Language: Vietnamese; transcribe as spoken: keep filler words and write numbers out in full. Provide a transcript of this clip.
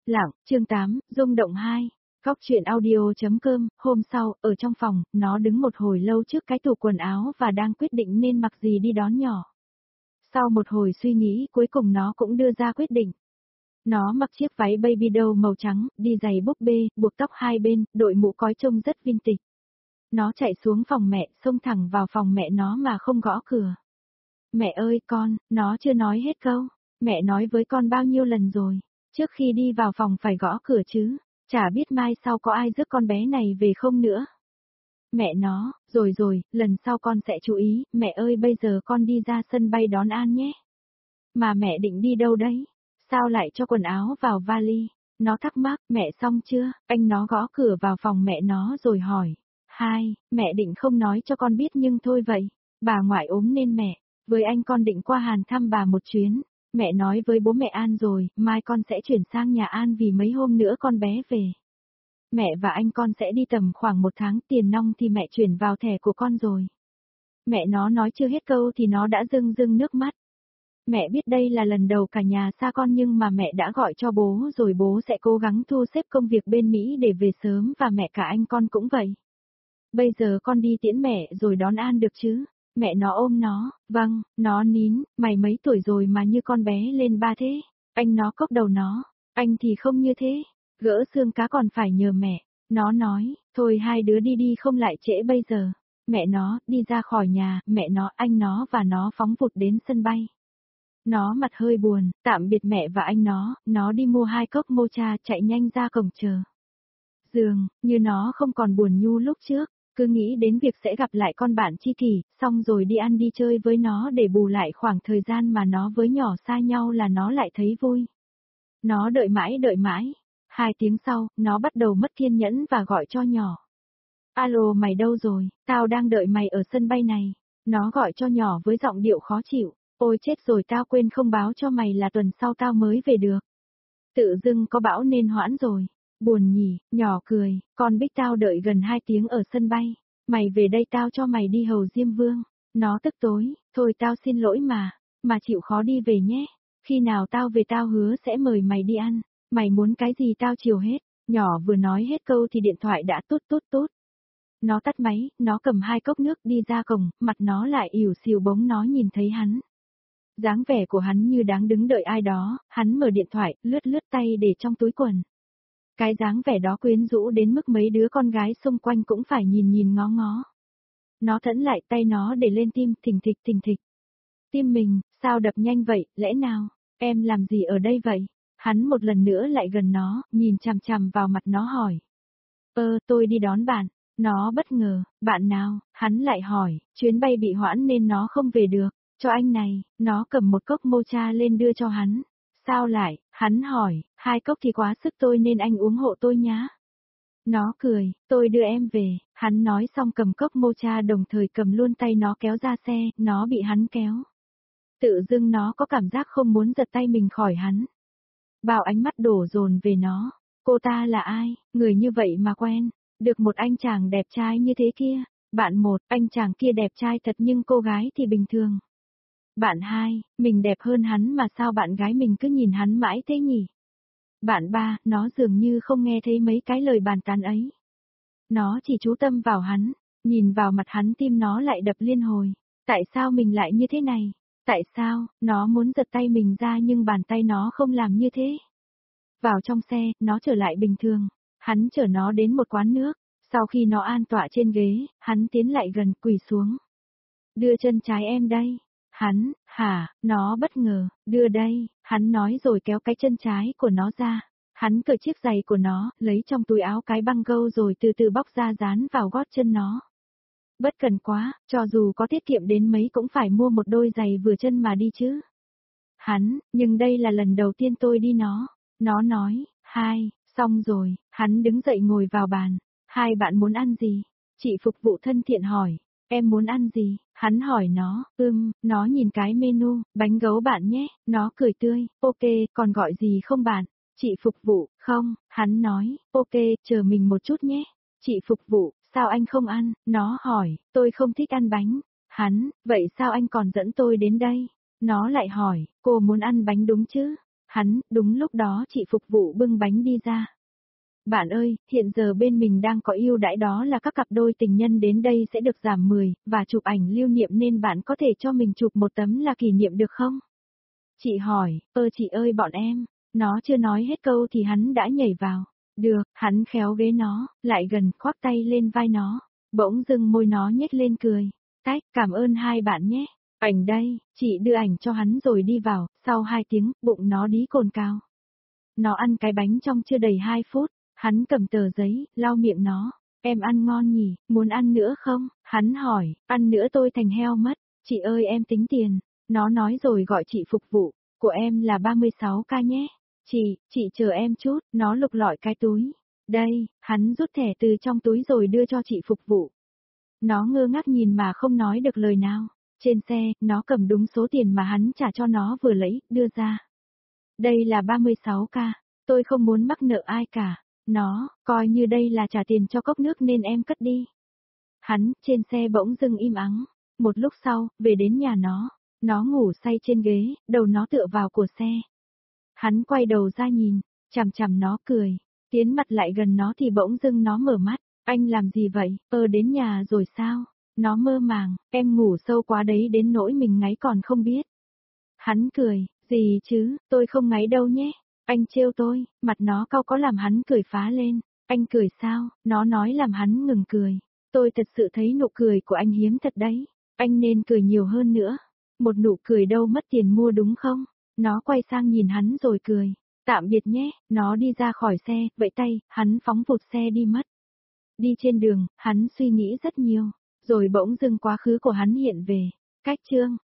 Lặng, chương tám, rung động hai. Góc truyện audio.com, hôm sau, ở trong phòng, nó đứng một hồi lâu trước cái tủ quần áo và đang quyết định nên mặc gì đi đón nhỏ. Sau một hồi suy nghĩ, cuối cùng nó cũng đưa ra quyết định. Nó mặc chiếc váy baby doll màu trắng, đi giày búp bê, buộc tóc hai bên, đội mũ cói trông rất vintage. Nó chạy xuống phòng mẹ, xông thẳng vào phòng mẹ nó mà không gõ cửa. Mẹ ơi con, nó chưa nói hết câu. Mẹ nói với con bao nhiêu lần rồi. Trước khi đi vào phòng phải gõ cửa chứ, chả biết mai sau có ai rước con bé này về không nữa. Mẹ nó, rồi rồi, lần sau con sẽ chú ý, mẹ ơi bây giờ con đi ra sân bay đón An nhé. Mà mẹ định đi đâu đấy? Sao lại cho quần áo vào vali? Nó thắc mắc, mẹ xong chưa? Anh nó gõ cửa vào phòng mẹ nó rồi hỏi. Hai, mẹ định không nói cho con biết nhưng thôi vậy. Bà ngoại ốm nên mẹ, với anh con định qua Hàn thăm bà một chuyến. Mẹ nói với bố mẹ An rồi, mai con sẽ chuyển sang nhà An vì mấy hôm nữa con bé về. Mẹ và anh con sẽ đi tầm khoảng một tháng, tiền nong thì mẹ chuyển vào thẻ của con rồi. Mẹ nó nói chưa hết câu thì nó đã rưng rưng nước mắt. Mẹ biết đây là lần đầu cả nhà xa con nhưng mà mẹ đã gọi cho bố rồi, bố sẽ cố gắng thu xếp công việc bên Mỹ để về sớm và mẹ cả anh con cũng vậy. Bây giờ con đi tiễn mẹ rồi đón An được chứ? Mẹ nó ôm nó, vâng, nó nín, mày mấy tuổi rồi mà như con bé lên ba thế. Anh nó cốc đầu nó, anh thì không như thế, gỡ xương cá còn phải nhờ mẹ. Nó nói, thôi hai đứa đi đi không lại trễ bây giờ. Mẹ nó, đi ra khỏi nhà, mẹ nó, anh nó và nó phóng vụt đến sân bay. Nó mặt hơi buồn, tạm biệt mẹ và anh nó, nó đi mua hai cốc mocha chạy nhanh ra cổng chờ. Dường, như nó không còn buồn nhu lúc trước. Cứ nghĩ đến việc sẽ gặp lại con bạn tri kỷ, xong rồi đi ăn đi chơi với nó để bù lại khoảng thời gian mà nó với nhỏ xa nhau là nó lại thấy vui. Nó đợi mãi đợi mãi. Hai tiếng sau, nó bắt đầu mất kiên nhẫn và gọi cho nhỏ. Alo mày đâu rồi, tao đang đợi mày ở sân bay này. Nó gọi cho nhỏ với giọng điệu khó chịu. Ôi chết rồi, tao quên không báo cho mày là tuần sau tao mới về được. Tự dưng có bão nên hoãn rồi. Buồn nhỉ, nhỏ cười, con biết tao đợi gần hai tiếng ở sân bay. Mày về đây tao cho mày đi hầu Diêm Vương. Nó tức tối, thôi tao xin lỗi mà, mà chịu khó đi về nhé. Khi nào tao về tao hứa sẽ mời mày đi ăn, mày muốn cái gì tao chiều hết. Nhỏ vừa nói hết câu thì điện thoại đã tút tút tút. Nó tắt máy, nó cầm hai cốc nước đi ra cổng, mặt nó lại ỉu xìu bỗng nó nhìn thấy hắn. Dáng vẻ của hắn như đáng đứng đợi ai đó, hắn mở điện thoại, lướt lướt tay để trong túi quần. Cái dáng vẻ đó quyến rũ đến mức mấy đứa con gái xung quanh cũng phải nhìn nhìn ngó ngó. Nó thẫn lại tay nó để lên tim, thình thịch thình thịch. Tim mình, sao đập nhanh vậy, lẽ nào, em làm gì ở đây vậy? Hắn một lần nữa lại gần nó, nhìn chằm chằm vào mặt nó hỏi. Ơ, tôi đi đón bạn. Nó bất ngờ, bạn nào? Hắn lại hỏi, chuyến bay bị hoãn nên nó không về được. Cho anh này, nó cầm một cốc mocha lên đưa cho hắn. Sao lại, hắn hỏi, hai cốc thì quá sức tôi nên anh uống hộ tôi nhá. Nó cười, tôi đưa em về, hắn nói xong cầm cốc mocha đồng thời cầm luôn tay nó kéo ra xe, nó bị hắn kéo. Tự dưng nó có cảm giác không muốn giật tay mình khỏi hắn. Bao ánh mắt đổ dồn về nó, cô ta là ai, người như vậy mà quen, được một anh chàng đẹp trai như thế kia. Bạn một, anh chàng kia đẹp trai thật nhưng cô gái thì bình thường. Bạn hai, mình đẹp hơn hắn mà sao bạn gái mình cứ nhìn hắn mãi thế nhỉ? Bạn ba, nó dường như không nghe thấy mấy cái lời bàn tán ấy. Nó chỉ chú tâm vào hắn, nhìn vào mặt hắn tim nó lại đập liên hồi. Tại sao mình lại như thế này? Tại sao, nó muốn giật tay mình ra nhưng bàn tay nó không làm như thế? Vào trong xe, nó trở lại bình thường. Hắn chở nó đến một quán nước. Sau khi nó an tọa trên ghế, hắn tiến lại gần quỳ xuống. Đưa chân trái em đây. Hắn, hả, nó bất ngờ, đưa đây, hắn nói rồi kéo cái chân trái của nó ra. Hắn cởi chiếc giày của nó, lấy trong túi áo cái băng gâu rồi từ từ bóc ra dán vào gót chân nó. Bất cần quá, cho dù có tiết kiệm đến mấy cũng phải mua một đôi giày vừa chân mà đi chứ. Hắn, nhưng đây là lần đầu tiên tôi đi nó. Nó nói, hai, xong rồi, hắn đứng dậy ngồi vào bàn. Hai bạn muốn ăn gì? Chị phục vụ thân thiện hỏi. Em muốn ăn gì? Hắn hỏi nó, ưm, nó nhìn cái menu, bánh gấu bạn nhé, nó cười tươi, ok, còn gọi gì không bạn? Chị phục vụ, không, hắn nói, ok, chờ mình một chút nhé. Chị phục vụ, sao anh không ăn? Nó hỏi, tôi không thích ăn bánh. Hắn, vậy sao anh còn dẫn tôi đến đây? Nó lại hỏi, cô muốn ăn bánh đúng chứ? Hắn, đúng lúc đó chị phục vụ bưng bánh đi ra. Bạn ơi, hiện giờ bên mình đang có ưu đãi đó là các cặp đôi tình nhân đến đây sẽ được giảm mười, và chụp ảnh lưu niệm nên bạn có thể cho mình chụp một tấm là kỷ niệm được không? Chị hỏi, ơ chị ơi bọn em, nó chưa nói hết câu thì hắn đã nhảy vào. Được, hắn khéo ghế nó, lại gần khoác tay lên vai nó. Bỗng dưng môi nó nhếch lên cười. Tách, cảm ơn hai bạn nhé. Ảnh đây, chị đưa ảnh cho hắn rồi đi vào, sau hai tiếng, bụng nó đí cồn cào. Nó ăn cái bánh trong chưa đầy hai phút, hắn cầm tờ giấy, lau miệng nó. Em ăn ngon nhỉ, muốn ăn nữa không? Hắn hỏi, ăn nữa tôi thành heo mất. Chị ơi em tính tiền. Nó nói rồi gọi chị phục vụ, của em là ba mươi sáu k nhé. Chị, chị chờ em chút, nó lục lọi cái túi. Đây, hắn rút thẻ từ trong túi rồi đưa cho chị phục vụ. Nó ngơ ngác nhìn mà không nói được lời nào. Trên xe, nó cầm đúng số tiền mà hắn trả cho nó vừa lấy, đưa ra. Đây là ba mươi sáu k, tôi không muốn mắc nợ ai cả. Nó, coi như đây là trả tiền cho cốc nước nên em cất đi. Hắn, trên xe bỗng dưng im ắng. Một lúc sau, về đến nhà nó. Nó ngủ say trên ghế, đầu nó tựa vào của xe. Hắn quay đầu ra nhìn, chằm chằm nó cười. Tiến mặt lại gần nó thì bỗng dưng nó mở mắt. Anh làm gì vậy, ơ đến nhà rồi sao? Nó mơ màng, em ngủ sâu quá đấy đến nỗi mình ngáy còn không biết. Hắn cười, gì chứ, tôi không ngáy đâu nhé. Anh trêu tôi, mặt nó cau có làm hắn cười phá lên. Anh cười sao, nó nói làm hắn ngừng cười. Tôi thật sự thấy nụ cười của anh hiếm thật đấy. Anh nên cười nhiều hơn nữa. Một nụ cười đâu mất tiền mua đúng không? Nó quay sang nhìn hắn rồi cười. Tạm biệt nhé, nó đi ra khỏi xe, vẫy tay, hắn phóng vụt xe đi mất. Đi trên đường, hắn suy nghĩ rất nhiều. Rồi bỗng dưng quá khứ của hắn hiện về. Cách chương